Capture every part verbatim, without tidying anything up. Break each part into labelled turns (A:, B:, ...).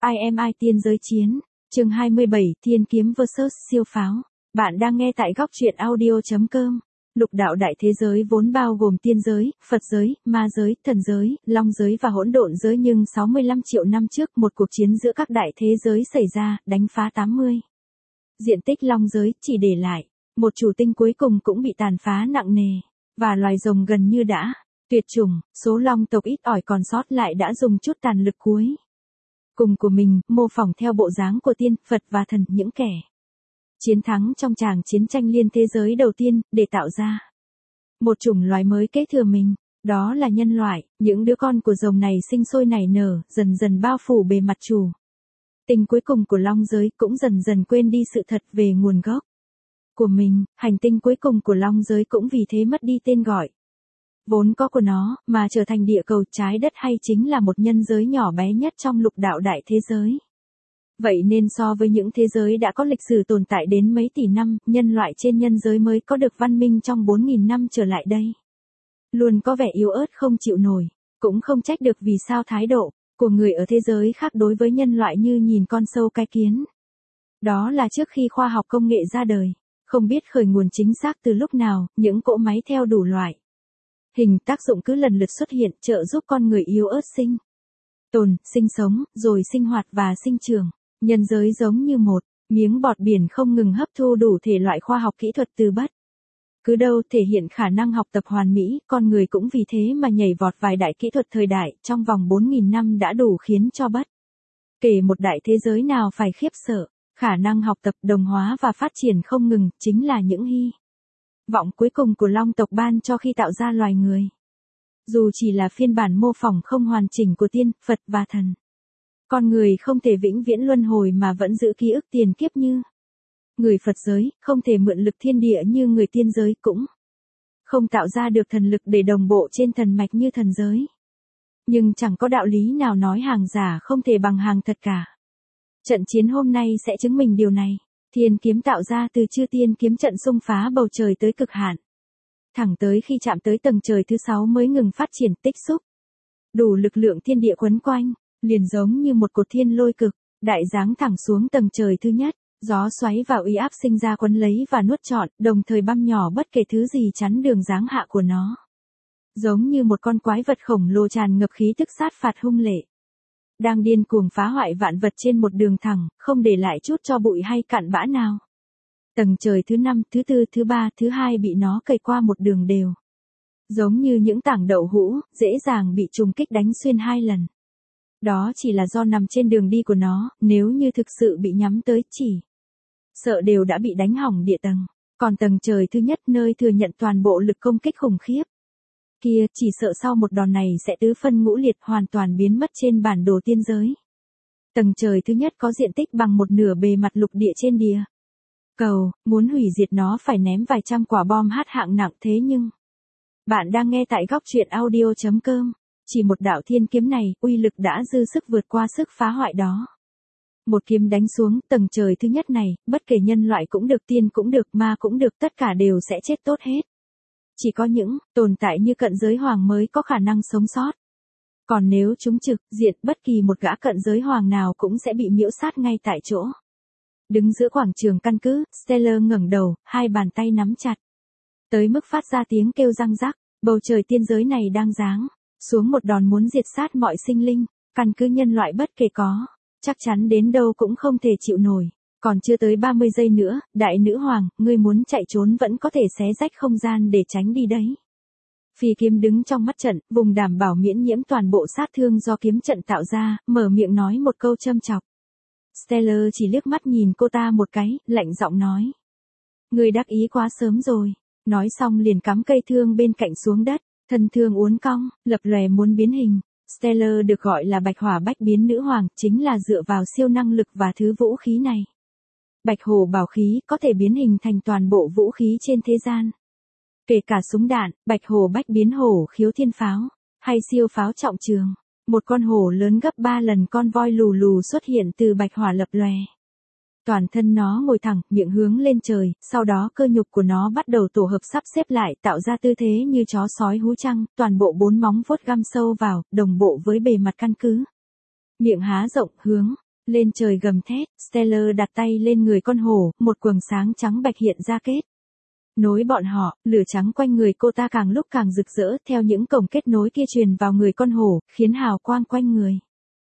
A: I am I tiên giới chiến, chương hai mươi bảy, thiên kiếm versus siêu pháo. Bạn đang nghe tại góc truyện audio chấm com. Lục đạo đại thế giới vốn bao gồm tiên giới, Phật giới, ma giới, thần giới, long giới và hỗn độn giới, nhưng sáu mươi lăm triệu năm trước một cuộc chiến giữa các đại thế giới xảy ra, đánh phá tám mươi. Diện tích long giới chỉ để lại một chủ tinh, cuối cùng cũng bị tàn phá nặng nề, và loài rồng gần như đã tuyệt chủng. Số long tộc ít ỏi còn sót lại đã dùng chút tàn lực cuối cùng của mình, mô phỏng theo bộ dáng của tiên, Phật và thần, những kẻ chiến thắng trong tràng chiến tranh liên thế giới đầu tiên, để tạo ra một chủng loài mới kế thừa mình. Đó là nhân loại. Những đứa con của rồng này sinh sôi nảy nở, dần dần bao phủ bề mặt chủ tinh cuối cùng của long giới, cũng dần dần quên đi sự thật về nguồn gốc của mình. Hành tinh cuối cùng của long giới cũng vì thế mất đi tên gọi vốn có của nó, mà trở thành địa cầu, trái đất, hay chính là một nhân giới nhỏ bé nhất trong lục đạo đại thế giới. Vậy nên so với những thế giới đã có lịch sử tồn tại đến mấy tỷ năm, nhân loại trên nhân giới mới có được văn minh trong bốn nghìn năm trở lại đây luôn có vẻ yếu ớt không chịu nổi. Cũng không trách được vì sao thái độ của người ở thế giới khác đối với nhân loại như nhìn con sâu cái kiến. Đó là trước khi khoa học công nghệ ra đời, không biết khởi nguồn chính xác từ lúc nào, những cỗ máy theo đủ loại hình tác dụng cứ lần lượt xuất hiện, trợ giúp con người yếu ớt sinh tồn, sinh sống, rồi sinh hoạt và sinh trưởng. Nhân giới giống như một miếng bọt biển không ngừng hấp thu đủ thể loại khoa học kỹ thuật từ bất cứ đâu, thể hiện khả năng học tập hoàn mỹ. Con người cũng vì thế mà nhảy vọt vài đại kỹ thuật thời đại, trong vòng bốn nghìn năm đã đủ khiến cho bất kể một đại thế giới nào phải khiếp sợ. Khả năng học tập, đồng hóa và phát triển không ngừng, chính là những hy vọng cuối cùng của long tộc ban cho khi tạo ra loài người. Dù chỉ là phiên bản mô phỏng không hoàn chỉnh của tiên, Phật và thần, con người không thể vĩnh viễn luân hồi mà vẫn giữ ký ức tiền kiếp như người Phật giới, không thể mượn lực thiên địa như người tiên giới, cũng không tạo ra được thần lực để đồng bộ trên thần mạch như thần giới. Nhưng chẳng có đạo lý nào nói hàng giả không thể bằng hàng thật cả. Trận chiến hôm nay sẽ chứng minh điều này. Thiên kiếm tạo ra từ chư tiên kiếm trận xung phá bầu trời tới cực hạn, thẳng tới khi chạm tới tầng trời thứ sáu mới ngừng phát triển, tích xúc đủ lực lượng thiên địa quấn quanh, liền giống như một cột thiên lôi cực đại giáng thẳng xuống tầng trời thứ nhất. Gió xoáy và uy áp sinh ra quấn lấy và nuốt trọn, đồng thời băm nhỏ bất kể thứ gì chắn đường giáng hạ của nó. Giống như một con quái vật khổng lồ tràn ngập khí tức sát phạt hung lệ, đang điên cuồng phá hoại vạn vật trên một đường thẳng, không để lại chút cho bụi hay cặn bã nào. Tầng trời thứ năm, thứ tư, thứ ba, thứ hai bị nó cày qua một đường đều, giống như những tảng đậu hũ, dễ dàng bị trùng kích đánh xuyên hai lần. Đó chỉ là do nằm trên đường đi của nó, nếu như thực sự bị nhắm tới, chỉ sợ đều đã bị đánh hỏng địa tầng. Còn tầng trời thứ nhất, nơi thừa nhận toàn bộ lực công kích khủng khiếp kia, chỉ sợ sau một đòn này sẽ tứ phân ngũ liệt, hoàn toàn biến mất trên bản đồ tiên giới. Tầng trời thứ nhất có diện tích bằng một nửa bề mặt lục địa trên địa cầu, muốn hủy diệt nó phải ném vài trăm quả bom H hạng nặng. Thế nhưng, bạn đang nghe tại góc truyện audio chấm com. Chỉ một đạo thiên kiếm này, uy lực đã dư sức vượt qua sức phá hoại đó. Một kiếm đánh xuống tầng trời thứ nhất này, bất kể nhân loại cũng được, tiên cũng được, ma cũng được, tất cả đều sẽ chết tốt hết. Chỉ có những tồn tại như cận giới hoàng mới có khả năng sống sót. Còn nếu chúng trực diện, bất kỳ một gã cận giới hoàng nào cũng sẽ bị miễu sát ngay tại chỗ. Đứng giữa quảng trường căn cứ, Stellar ngẩng đầu, hai bàn tay nắm chặt, tới mức phát ra tiếng kêu răng rắc. Bầu trời tiên giới này đang giáng xuống một đòn muốn diệt sát mọi sinh linh. Căn cứ nhân loại bất kể có chắc chắn đến đâu cũng không thể chịu nổi. Còn chưa tới ba mươi giây nữa, đại nữ hoàng, ngươi muốn chạy trốn vẫn có thể xé rách không gian để tránh đi đấy. Phi kiếm đứng trong mắt trận, vùng đảm bảo miễn nhiễm toàn bộ sát thương do kiếm trận tạo ra, mở miệng nói một câu châm chọc. Stellar chỉ liếc mắt nhìn cô ta một cái, lạnh giọng nói: ngươi đắc ý quá sớm rồi. Nói xong liền cắm cây thương bên cạnh xuống đất, thân thương uốn cong, lập lòe muốn biến hình. Stellar được gọi là Bạch Hỏa Bách Biến Nữ Hoàng, chính là dựa vào siêu năng lực và thứ vũ khí này. Bạch Hổ Bảo Khí có thể biến hình thành toàn bộ vũ khí trên thế gian, kể cả súng đạn. Bạch Hổ Bách Biến Hổ Khiếu Thiên Pháo, hay siêu pháo trọng trường. Một con hổ lớn gấp ba lần con voi lù lù xuất hiện từ bạch hỏa lập lòe. Toàn thân nó ngồi thẳng, miệng hướng lên trời, sau đó cơ nhục của nó bắt đầu tổ hợp sắp xếp lại, tạo ra tư thế như chó sói hú trăng, toàn bộ bốn móng vuốt găm sâu vào, đồng bộ với bề mặt căn cứ. Miệng há rộng, hướng Lên trời gầm thét, Stellar đặt tay lên người con hổ, một quầng sáng trắng bạch hiện ra kết nối bọn họ, lửa trắng quanh người cô ta càng lúc càng rực rỡ, theo những cổng kết nối kia truyền vào người con hổ, khiến hào quang quanh người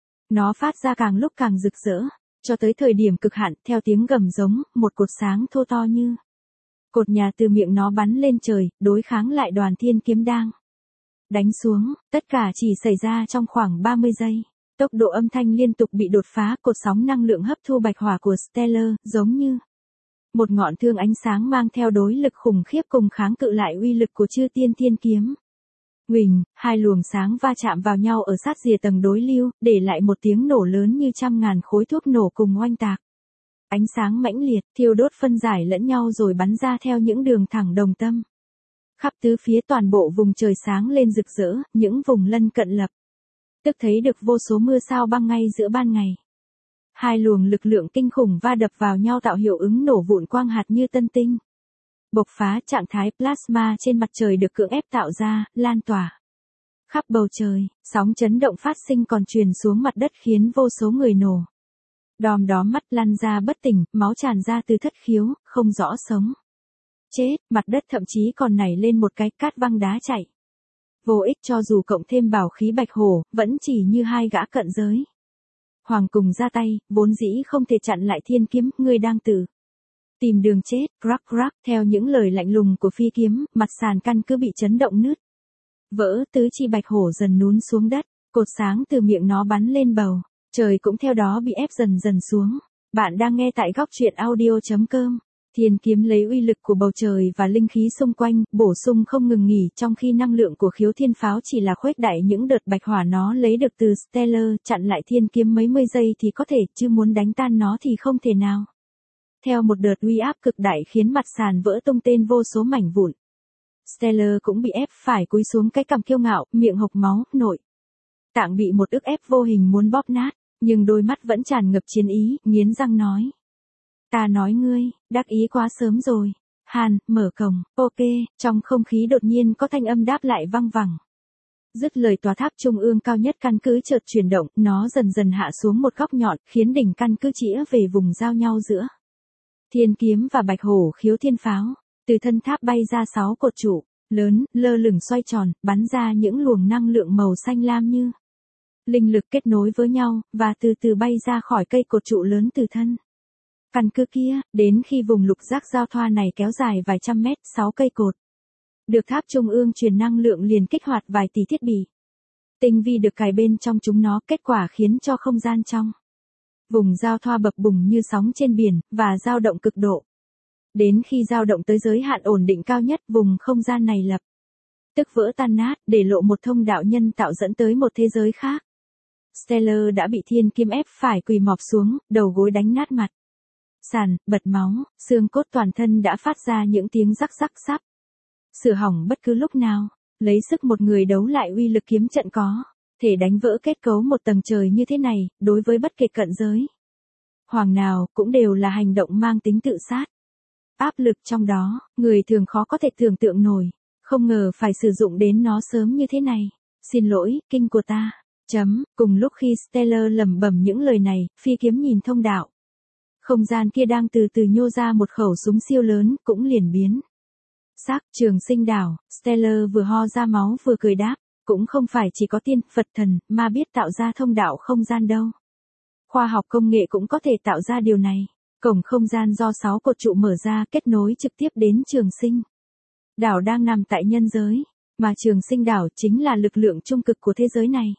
A: nó phát ra càng lúc càng rực rỡ, cho tới thời điểm cực hạn, theo tiếng gầm giống, một cột sáng thô to như cột nhà từ miệng nó bắn lên trời, đối kháng lại đoàn thiên kiếm đang đánh xuống, tất cả chỉ xảy ra trong khoảng ba mươi giây. Tốc độ âm thanh liên tục bị đột phá, cột sóng năng lượng hấp thu bạch hỏa của Stellar, giống như một ngọn thương ánh sáng mang theo đối lực khủng khiếp cùng kháng cự lại uy lực của chư tiên thiên kiếm. Huỳnh, hai luồng sáng va chạm vào nhau ở sát rìa tầng đối lưu, để lại một tiếng nổ lớn như trăm ngàn khối thuốc nổ cùng oanh tạc. Ánh sáng mãnh liệt, thiêu đốt phân giải lẫn nhau rồi bắn ra theo những đường thẳng đồng tâm. Khắp tứ phía toàn bộ vùng trời sáng lên rực rỡ, những vùng lân cận lập tức thấy được vô số mưa sao băng ngay giữa ban ngày. Hai luồng lực lượng kinh khủng va đập vào nhau tạo hiệu ứng nổ vụn quang hạt như tân tinh. Bộc phá, trạng thái plasma trên mặt trời được cưỡng ép tạo ra, lan tỏa khắp bầu trời, sóng chấn động phát sinh còn truyền xuống mặt đất khiến vô số người nổ đom đóm mắt lăn ra bất tỉnh, máu tràn ra từ thất khiếu, không rõ sống chết, mặt đất thậm chí còn nảy lên một cái cát văng đá chạy. Vô ích, cho dù cộng thêm bảo khí bạch hổ, vẫn chỉ như hai gã cận giới hoàng cùng ra tay, vốn dĩ không thể chặn lại thiên kiếm, ngươi đang tự tìm đường chết. Crack crack, theo những lời lạnh lùng của phi kiếm, mặt sàn căn cứ bị chấn động nứt vỡ, tứ chi bạch hổ dần nhún xuống đất, cột sáng từ miệng nó bắn lên bầu trời cũng theo đó bị ép dần dần xuống. Bạn đang nghe tại góc truyện audio chấm com. Thiên kiếm lấy uy lực của bầu trời và linh khí xung quanh, bổ sung không ngừng nghỉ, trong khi năng lượng của khiếu thiên pháo chỉ là khuếch đại những đợt bạch hỏa nó lấy được từ Stellar, chặn lại thiên kiếm mấy mươi giây thì có thể, chứ muốn đánh tan nó thì không thể nào. Theo một đợt uy áp cực đại khiến mặt sàn vỡ tung tên vô số mảnh vụn. Stellar cũng bị ép phải cúi xuống cái cằm kiêu ngạo, miệng hộc máu, nội tạng bị một ức ép vô hình muốn bóp nát, nhưng đôi mắt vẫn tràn ngập chiến ý, nghiến răng nói. Ta nói ngươi, đắc ý quá sớm rồi. Hàn, mở cổng, ok, trong không khí đột nhiên có thanh âm đáp lại văng vẳng. Dứt lời, tòa tháp trung ương cao nhất căn cứ chợt chuyển động, nó dần dần hạ xuống một góc nhọn, khiến đỉnh căn cứ chĩa về vùng giao nhau giữa thiên kiếm và bạch hổ khiếu thiên pháo. Từ thân tháp bay ra sáu cột trụ lớn, lơ lửng xoay tròn, bắn ra những luồng năng lượng màu xanh lam như linh lực kết nối với nhau, và từ từ bay ra khỏi cây cột trụ lớn từ thân căn cứ kia, đến khi vùng lục giác giao thoa này kéo dài vài trăm mét, sáu cây cột được tháp trung ương truyền năng lượng liền kích hoạt vài tỷ thiết bị tinh vi được cài bên trong chúng nó, kết quả khiến cho không gian trong vùng giao thoa bập bùng như sóng trên biển, và dao động cực độ. Đến khi dao động tới giới hạn ổn định cao nhất, vùng không gian này lập tức vỡ tan nát, để lộ một thông đạo nhân tạo dẫn tới một thế giới khác. Stellar đã bị thiên kiếm ép phải quỳ mọp xuống, đầu gối đánh nát mặt sàn, bật máu, xương cốt toàn thân đã phát ra những tiếng rắc rắc sắp sửa hỏng bất cứ lúc nào. Lấy sức một người đấu lại uy lực kiếm trận có thể đánh vỡ kết cấu một tầng trời như thế này, đối với bất kể cận giới hoàng nào, cũng đều là hành động mang tính tự sát. Áp lực trong đó, người thường khó có thể tưởng tượng nổi, không ngờ phải sử dụng đến nó sớm như thế này. Xin lỗi, kinh của ta. Chấm, cùng lúc khi Stellar lẩm bẩm những lời này, phi kiếm nhìn thông đạo không gian kia đang từ từ nhô ra một khẩu súng siêu lớn, cũng liền biến sắc. Trường sinh đảo, Stellar vừa ho ra máu vừa cười đáp, cũng không phải chỉ có tiên, Phật thần, ma biết tạo ra thông đạo không gian đâu. Khoa học công nghệ cũng có thể tạo ra điều này. Cổng không gian do sáu cột trụ mở ra, kết nối trực tiếp đến trường sinh đảo đang nằm tại nhân giới, mà trường sinh đảo chính là lực lượng trung cực của thế giới này.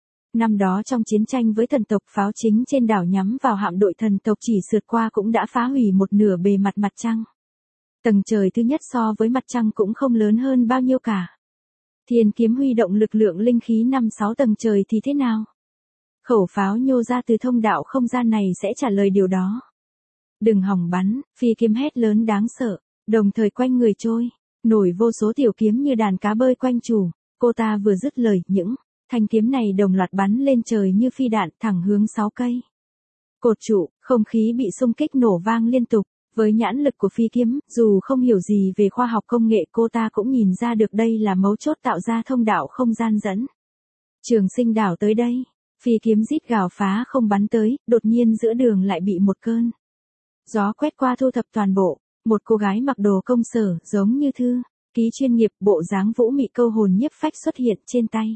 A: Năm đó trong chiến tranh với thần tộc, pháo chính trên đảo nhắm vào hạm đội thần tộc chỉ sượt qua cũng đã phá hủy một nửa bề mặt mặt trăng. Tầng trời thứ nhất so với mặt trăng cũng không lớn hơn bao nhiêu cả. Thiên kiếm huy động lực lượng linh khí năm sáu tầng trời thì thế nào? Khẩu pháo nhô ra từ thông đạo không gian này sẽ trả lời điều đó. Đừng hòng bắn, phi kiếm hét lớn đáng sợ, đồng thời quanh người trôi nổi vô số tiểu kiếm như đàn cá bơi quanh chủ. Cô ta vừa dứt lời, những thanh kiếm này đồng loạt bắn lên trời như phi đạn, thẳng hướng sáu cây cột trụ. Không khí bị xung kích nổ vang liên tục. Với nhãn lực của phi kiếm, dù không hiểu gì về khoa học công nghệ, cô ta cũng nhìn ra được đây là mấu chốt tạo ra thông đạo không gian dẫn trường sinh đảo tới đây. Phi kiếm rít gào phá không bắn tới, đột nhiên giữa đường lại bị một cơn gió quét qua thu thập toàn bộ. Một cô gái mặc đồ công sở, giống như thư ký chuyên nghiệp, bộ dáng vũ mị câu hồn nhiếp phách xuất hiện trên tay.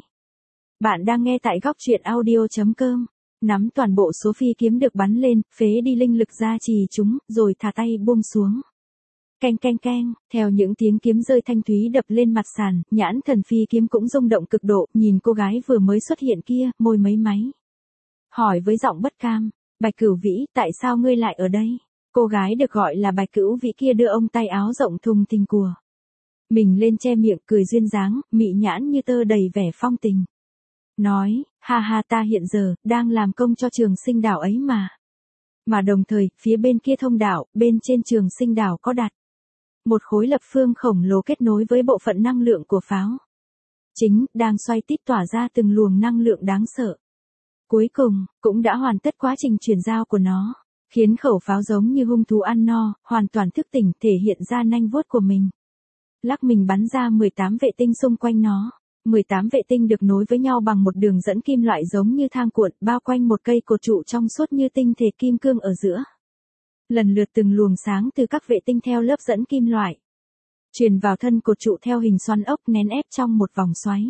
A: Bạn đang nghe tại góc truyện audio.com. Nắm toàn bộ số phi kiếm được bắn lên, phế đi linh lực gia trì chúng, rồi thả tay buông xuống. Keng keng keng, theo những tiếng kiếm rơi thanh thúy đập lên mặt sàn, nhãn thần phi kiếm cũng rung động cực độ, nhìn cô gái vừa mới xuất hiện kia, môi mấy máy. Hỏi với giọng bất cam, Bạch Cửu Vĩ, tại sao ngươi lại ở đây? Cô gái được gọi là Bạch Cửu Vĩ kia đưa ông tay áo rộng thùng thình của mình lên che miệng, cười duyên dáng, mị nhãn như tơ đầy vẻ phong tình. Nói, ha ha, ta hiện giờ, đang làm công cho trường sinh đảo ấy mà. Mà đồng thời, phía bên kia thông đảo, bên trên trường sinh đảo có đặt một khối lập phương khổng lồ kết nối với bộ phận năng lượng của pháo. Chính, đang xoay tít tỏa ra từng luồng năng lượng đáng sợ. Cuối cùng, cũng đã hoàn tất quá trình chuyển giao của nó, khiến khẩu pháo giống như hung thú ăn no, hoàn toàn thức tỉnh, thể hiện ra nanh vuốt của mình. Lắc mình bắn ra mười tám vệ tinh xung quanh nó. mười tám vệ tinh được nối với nhau bằng một đường dẫn kim loại giống như thang cuộn, bao quanh một cây cột trụ trong suốt như tinh thể kim cương ở giữa. Lần lượt từng luồng sáng từ các vệ tinh theo lớp dẫn kim loại truyền vào thân cột trụ theo hình xoắn ốc, nén ép trong một vòng xoáy.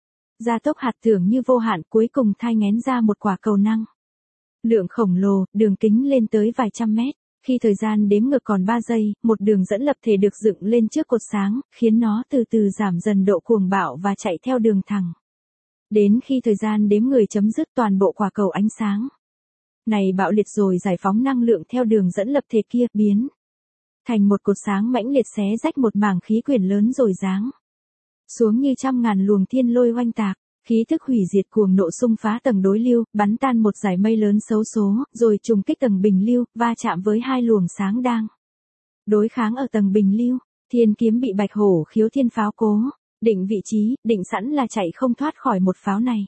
A: Gia tốc hạt tưởng như vô hạn, cuối cùng thai nghén ra một quả cầu năng lượng khổng lồ, đường kính lên tới vài trăm mét. Khi thời gian đếm ngược còn ba giây, một đường dẫn lập thể được dựng lên trước cột sáng, khiến nó từ từ giảm dần độ cuồng bạo và chạy theo đường thẳng. Đến khi thời gian đếm người chấm dứt, toàn bộ quả cầu ánh sáng này bạo liệt rồi giải phóng năng lượng theo đường dẫn lập thể kia, biến thành một cột sáng mãnh liệt xé rách một mảng khí quyển lớn rồi giáng xuống như trăm ngàn luồng thiên lôi oanh tạc. Khí thức hủy diệt cuồng nộ xung phá tầng đối lưu, bắn tan một dải mây lớn xấu số, rồi trùng kích tầng bình lưu, va chạm với hai luồng sáng đang đối kháng ở tầng bình lưu. Thiên kiếm bị Bạch Hổ Khiếu Thiên pháo cố định vị trí, định sẵn là chạy không thoát khỏi một pháo này.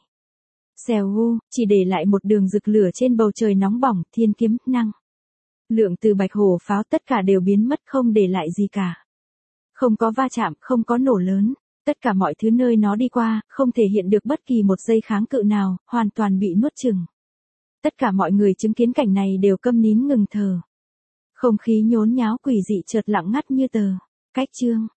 A: Xèo gu, chỉ để lại một đường rực lửa trên bầu trời nóng bỏng. Thiên kiếm, năng lượng từ Bạch Hổ pháo tất cả đều biến mất, không để lại gì cả. Không có va chạm, không có nổ lớn. Tất cả mọi thứ nơi nó đi qua, không thể hiện được bất kỳ một giây kháng cự nào, hoàn toàn bị nuốt chửng. Tất cả mọi người chứng kiến cảnh này đều câm nín ngừng thở. Không khí nhốn nháo quỷ dị chợt lặng ngắt như tờ. Cách chương.